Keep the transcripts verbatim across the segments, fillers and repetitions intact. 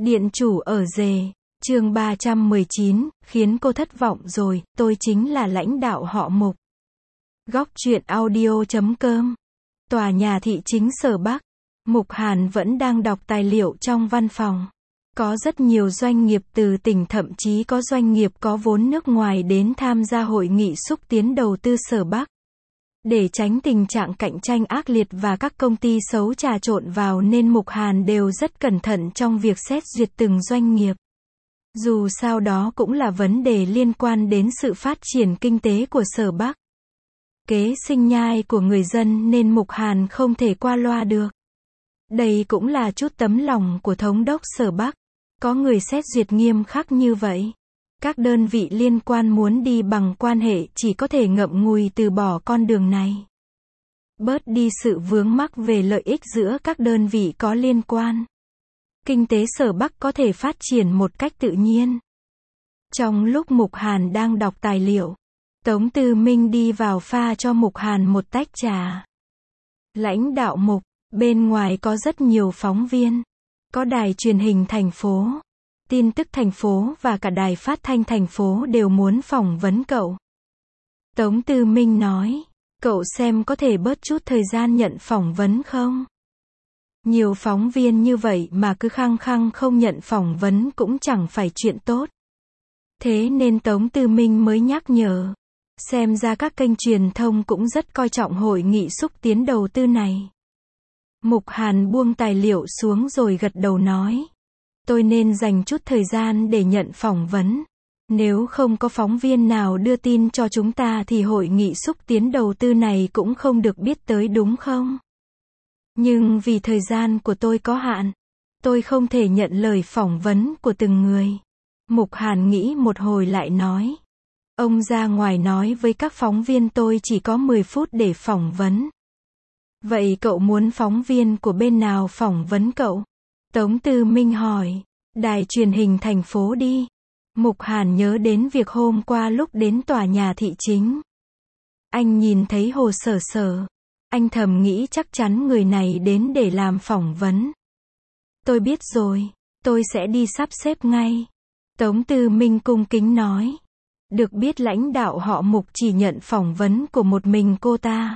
Điện chủ ở rể, chương ba trăm mười chín, khiến cô thất vọng rồi, tôi chính là lãnh đạo họ Mục. Góc truyện audio chấm com. Tòa nhà thị chính Sở Bắc. Mục Hàn vẫn đang đọc tài liệu trong văn phòng. Có rất nhiều doanh nghiệp từ tỉnh, thậm chí có doanh nghiệp có vốn nước ngoài đến tham gia hội nghị xúc tiến đầu tư Sở Bắc. Để tránh tình trạng cạnh tranh ác liệt và các công ty xấu trà trộn vào nên Mục Hàn đều rất cẩn thận trong việc xét duyệt từng doanh nghiệp. Dù sao đó cũng là vấn đề liên quan đến sự phát triển kinh tế của Sở Bắc. Kế sinh nhai của người dân nên Mục Hàn không thể qua loa được. Đây cũng là chút tấm lòng của thống đốc Sở Bắc. Có người xét duyệt nghiêm khắc như vậy. Các đơn vị liên quan muốn đi bằng quan hệ chỉ có thể ngậm ngùi từ bỏ con đường này. Bớt đi sự vướng mắc về lợi ích giữa các đơn vị có liên quan. Kinh tế Sở Bắc có thể phát triển một cách tự nhiên. Trong lúc Mục Hàn đang đọc tài liệu, Tống Tư Minh đi vào pha cho Mục Hàn một tách trà. Lãnh đạo Mục, bên ngoài có rất nhiều phóng viên. Có đài truyền hình thành phố, tin tức thành phố và cả đài phát thanh thành phố đều muốn phỏng vấn cậu. Tống Tư Minh nói, cậu xem có thể bớt chút thời gian nhận phỏng vấn không? Nhiều phóng viên như vậy mà cứ khăng khăng không nhận phỏng vấn cũng chẳng phải chuyện tốt. Thế nên Tống Tư Minh mới nhắc nhở. Xem ra các kênh truyền thông cũng rất coi trọng hội nghị xúc tiến đầu tư này. Mục Hàn buông tài liệu xuống rồi gật đầu nói. Tôi nên dành chút thời gian để nhận phỏng vấn. Nếu không có phóng viên nào đưa tin cho chúng ta thì hội nghị xúc tiến đầu tư này cũng không được biết tới, đúng không? Nhưng vì thời gian của tôi có hạn, tôi không thể nhận lời phỏng vấn của từng người. Mục Hàn nghĩ một hồi lại nói. Ông ra ngoài nói với các phóng viên tôi chỉ có mười phút để phỏng vấn. Vậy cậu muốn phóng viên của bên nào phỏng vấn cậu? Tống Tư Minh hỏi. Đài truyền hình thành phố đi. Mục Hàn nhớ đến việc hôm qua lúc đến tòa nhà thị chính. Anh nhìn thấy Hồ Sở Sở. Anh thầm nghĩ chắc chắn người này đến để làm phỏng vấn. Tôi biết rồi, tôi sẽ đi sắp xếp ngay. Tống Tư Minh cung kính nói. Được biết lãnh đạo họ Mục chỉ nhận phỏng vấn của một mình cô ta.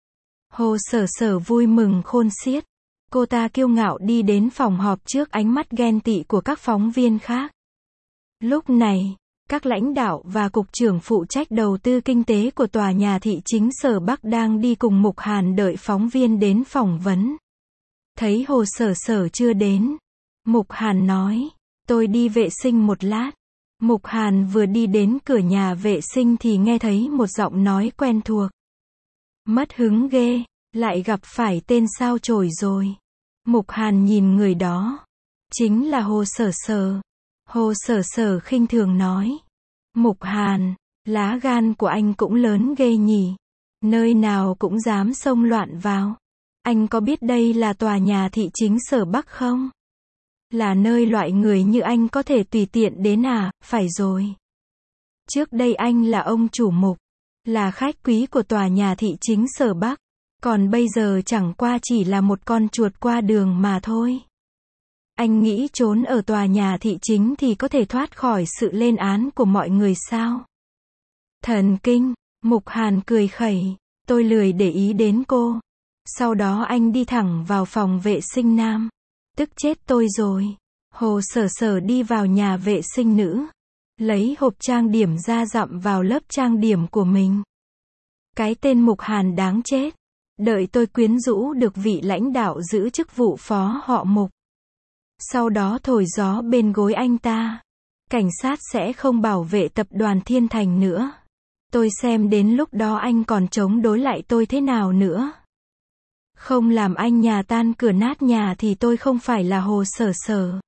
Hồ Sở Sở vui mừng khôn xiết. Cô ta kiêu ngạo đi đến phòng họp trước ánh mắt ghen tị của các phóng viên khác. Lúc này, các lãnh đạo và cục trưởng phụ trách đầu tư kinh tế của tòa nhà thị chính Sở Bắc đang đi cùng Mục Hàn đợi phóng viên đến phỏng vấn. Thấy Hồ Sở Sở chưa đến, Mục Hàn nói, tôi đi vệ sinh một lát. Mục Hàn vừa đi đến cửa nhà vệ sinh thì nghe thấy một giọng nói quen thuộc. Mất hứng ghê, lại gặp phải tên sao chổi rồi. Mục Hàn nhìn người đó. Chính là Hồ Sở Sở. Hồ Sở Sở khinh thường nói. Mục Hàn, lá gan của anh cũng lớn ghê nhỉ. Nơi nào cũng dám xông loạn vào. Anh có biết đây là tòa nhà thị chính Sở Bắc không? Là nơi loại người như anh có thể tùy tiện đến à? Phải rồi. Trước đây anh là ông chủ Mục, là khách quý của tòa nhà thị chính Sở Bắc. Còn bây giờ chẳng qua chỉ là một con chuột qua đường mà thôi. Anh nghĩ trốn ở tòa nhà thị chính thì có thể thoát khỏi sự lên án của mọi người sao? Thần kinh, Mục Hàn cười khẩy, tôi lười để ý đến cô. Sau đó anh đi thẳng vào phòng vệ sinh nam. Tức chết tôi rồi. Hồ Sở Sở đi vào nhà vệ sinh nữ. Lấy hộp trang điểm ra dặm vào lớp trang điểm của mình. Cái tên Mục Hàn đáng chết. Đợi tôi quyến rũ được vị lãnh đạo giữ chức vụ phó họ Mục. Sau đó thổi gió bên gối anh ta. Cảnh sát sẽ không bảo vệ tập đoàn Thiên Thành nữa. Tôi xem đến lúc đó anh còn chống đối lại tôi thế nào nữa. Không làm anh nhà tan cửa nát nhà thì tôi không phải là Hồ Sở Sở.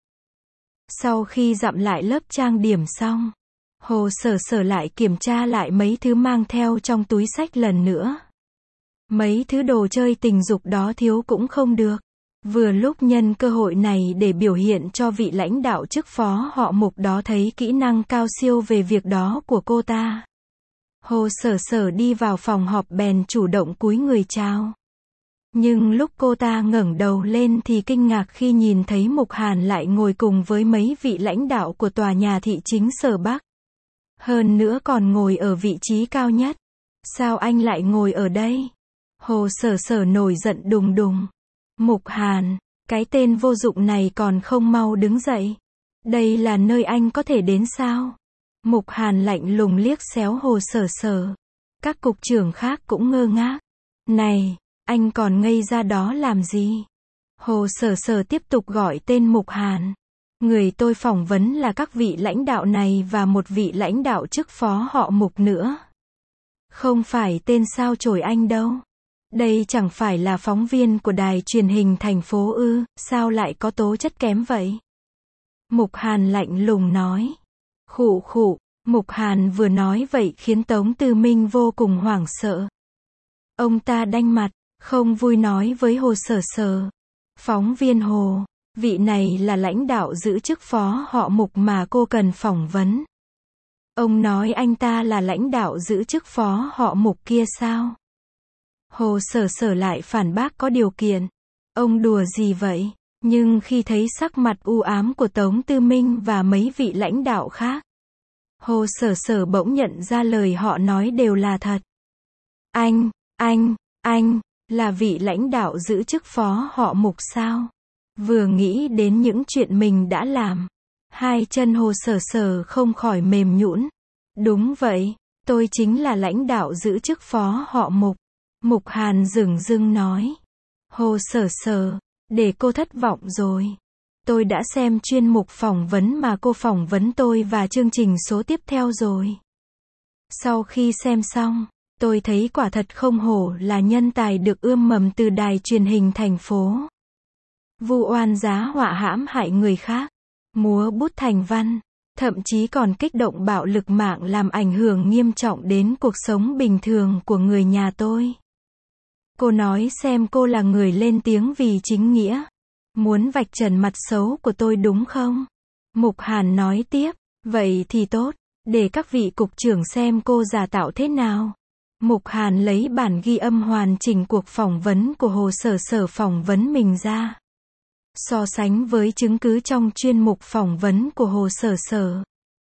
Sau khi dặm lại lớp trang điểm xong, Hồ Sở Sở lại kiểm tra lại mấy thứ mang theo trong túi xách lần nữa. Mấy thứ đồ chơi tình dục đó thiếu cũng không được. Vừa lúc nhân cơ hội này để biểu hiện cho vị lãnh đạo chức phó họ Mục đó thấy kỹ năng cao siêu về việc đó của cô ta. Hồ Sở Sở đi vào phòng họp bèn chủ động cúi người chào. Nhưng lúc cô ta ngẩng đầu lên thì kinh ngạc khi nhìn thấy Mục Hàn lại ngồi cùng với mấy vị lãnh đạo của tòa nhà thị chính Sở Bắc. Hơn nữa còn ngồi ở vị trí cao nhất. Sao anh lại ngồi ở đây? Hồ Sở Sở nổi giận đùng đùng. Mục Hàn, cái tên vô dụng này còn không mau đứng dậy. Đây là nơi anh có thể đến sao? Mục Hàn lạnh lùng liếc xéo Hồ Sở Sở. Các cục trưởng khác cũng ngơ ngác. Này, anh còn ngây ra đó làm gì? Hồ Sở Sở tiếp tục gọi tên Mục Hàn. Người tôi phỏng vấn là các vị lãnh đạo này và một vị lãnh đạo chức phó họ Mục nữa. Không phải tên sao chổi anh đâu. Đây chẳng phải là phóng viên của đài truyền hình thành phố ư, sao lại có tố chất kém vậy? Mục Hàn lạnh lùng nói. Khụ khụ, Mục Hàn vừa nói vậy khiến Tống Tư Minh vô cùng hoảng sợ. Ông ta đanh mặt, không vui nói với Hồ Sở Sở. Phóng viên Hồ, vị này là lãnh đạo giữ chức phó họ Mục mà cô cần phỏng vấn. Ông nói anh ta là lãnh đạo giữ chức phó họ Mục kia sao? Hồ Sở Sở lại phản bác có điều kiện. Ông đùa gì vậy? Nhưng khi thấy sắc mặt u ám của Tống Tư Minh và mấy vị lãnh đạo khác, Hồ Sở Sở bỗng nhận ra lời họ nói đều là thật. Anh, anh, anh, là vị lãnh đạo giữ chức phó họ Mục sao? Vừa nghĩ đến những chuyện mình đã làm, hai chân Hồ Sở Sở không khỏi mềm nhũn. Đúng vậy, tôi chính là lãnh đạo giữ chức phó họ Mục. Mục Hàn dửng dưng nói. Hồ Sở Sở, để cô thất vọng rồi. Tôi đã xem chuyên mục phỏng vấn mà cô phỏng vấn tôi và chương trình số tiếp theo rồi. Sau khi xem xong, tôi thấy quả thật không hổ là nhân tài được ươm mầm từ đài truyền hình thành phố. Vu oan giá họa hãm hại người khác, múa bút thành văn, thậm chí còn kích động bạo lực mạng làm ảnh hưởng nghiêm trọng đến cuộc sống bình thường của người nhà tôi. Cô nói xem cô là người lên tiếng vì chính nghĩa. Muốn vạch trần mặt xấu của tôi đúng không? Mục Hàn nói tiếp. Vậy thì tốt, để các vị cục trưởng xem cô giả tạo thế nào. Mục Hàn lấy bản ghi âm hoàn chỉnh cuộc phỏng vấn của Hồ Sở Sở phỏng vấn mình ra. So sánh với chứng cứ trong chuyên mục phỏng vấn của Hồ Sở Sở.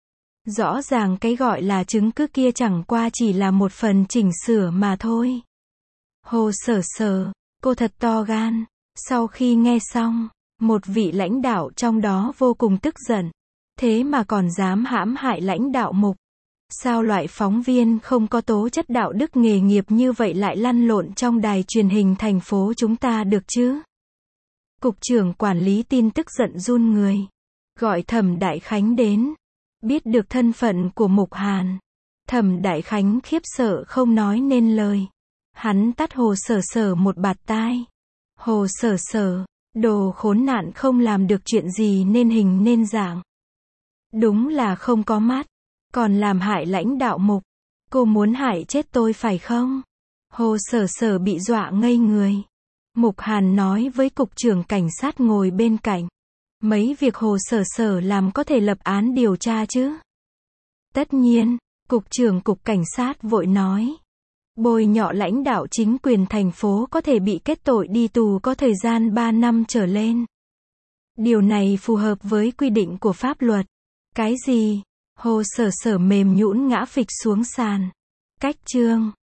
Rõ ràng cái gọi là chứng cứ kia chẳng qua chỉ là một phần chỉnh sửa mà thôi. Hồ Sở Sở, cô thật to gan. Sau khi nghe xong, một vị lãnh đạo trong đó vô cùng tức giận. Thế mà còn dám hãm hại lãnh đạo Mục. Sao loại phóng viên không có tố chất đạo đức nghề nghiệp như vậy lại lăn lộn trong đài truyền hình thành phố chúng ta được chứ? Cục trưởng quản lý tin tức giận run người. Gọi Thẩm Đại Khánh đến. Biết được thân phận của Mục Hàn. Thẩm Đại Khánh khiếp sợ không nói nên lời. Hắn tát Hồ Sở Sở một bạt tai. Hồ Sở Sở, đồ khốn nạn không làm được chuyện gì nên hình nên dạng. Đúng là không có mắt, còn làm hại lãnh đạo Mục. Cô muốn hại chết tôi phải không? Hồ Sở Sở bị dọa ngây người. Mục Hàn nói với cục trưởng cảnh sát ngồi bên cạnh. Mấy việc Hồ Sở Sở làm có thể lập án điều tra chứ? Tất nhiên, cục trưởng cục cảnh sát vội nói. Bôi nhọ lãnh đạo chính quyền thành phố có thể bị kết tội đi tù có thời gian ba năm trở lên. Điều này phù hợp với quy định của pháp luật. Cái gì? Hồ Sở Sở mềm nhũn ngã phịch xuống sàn. Cách chương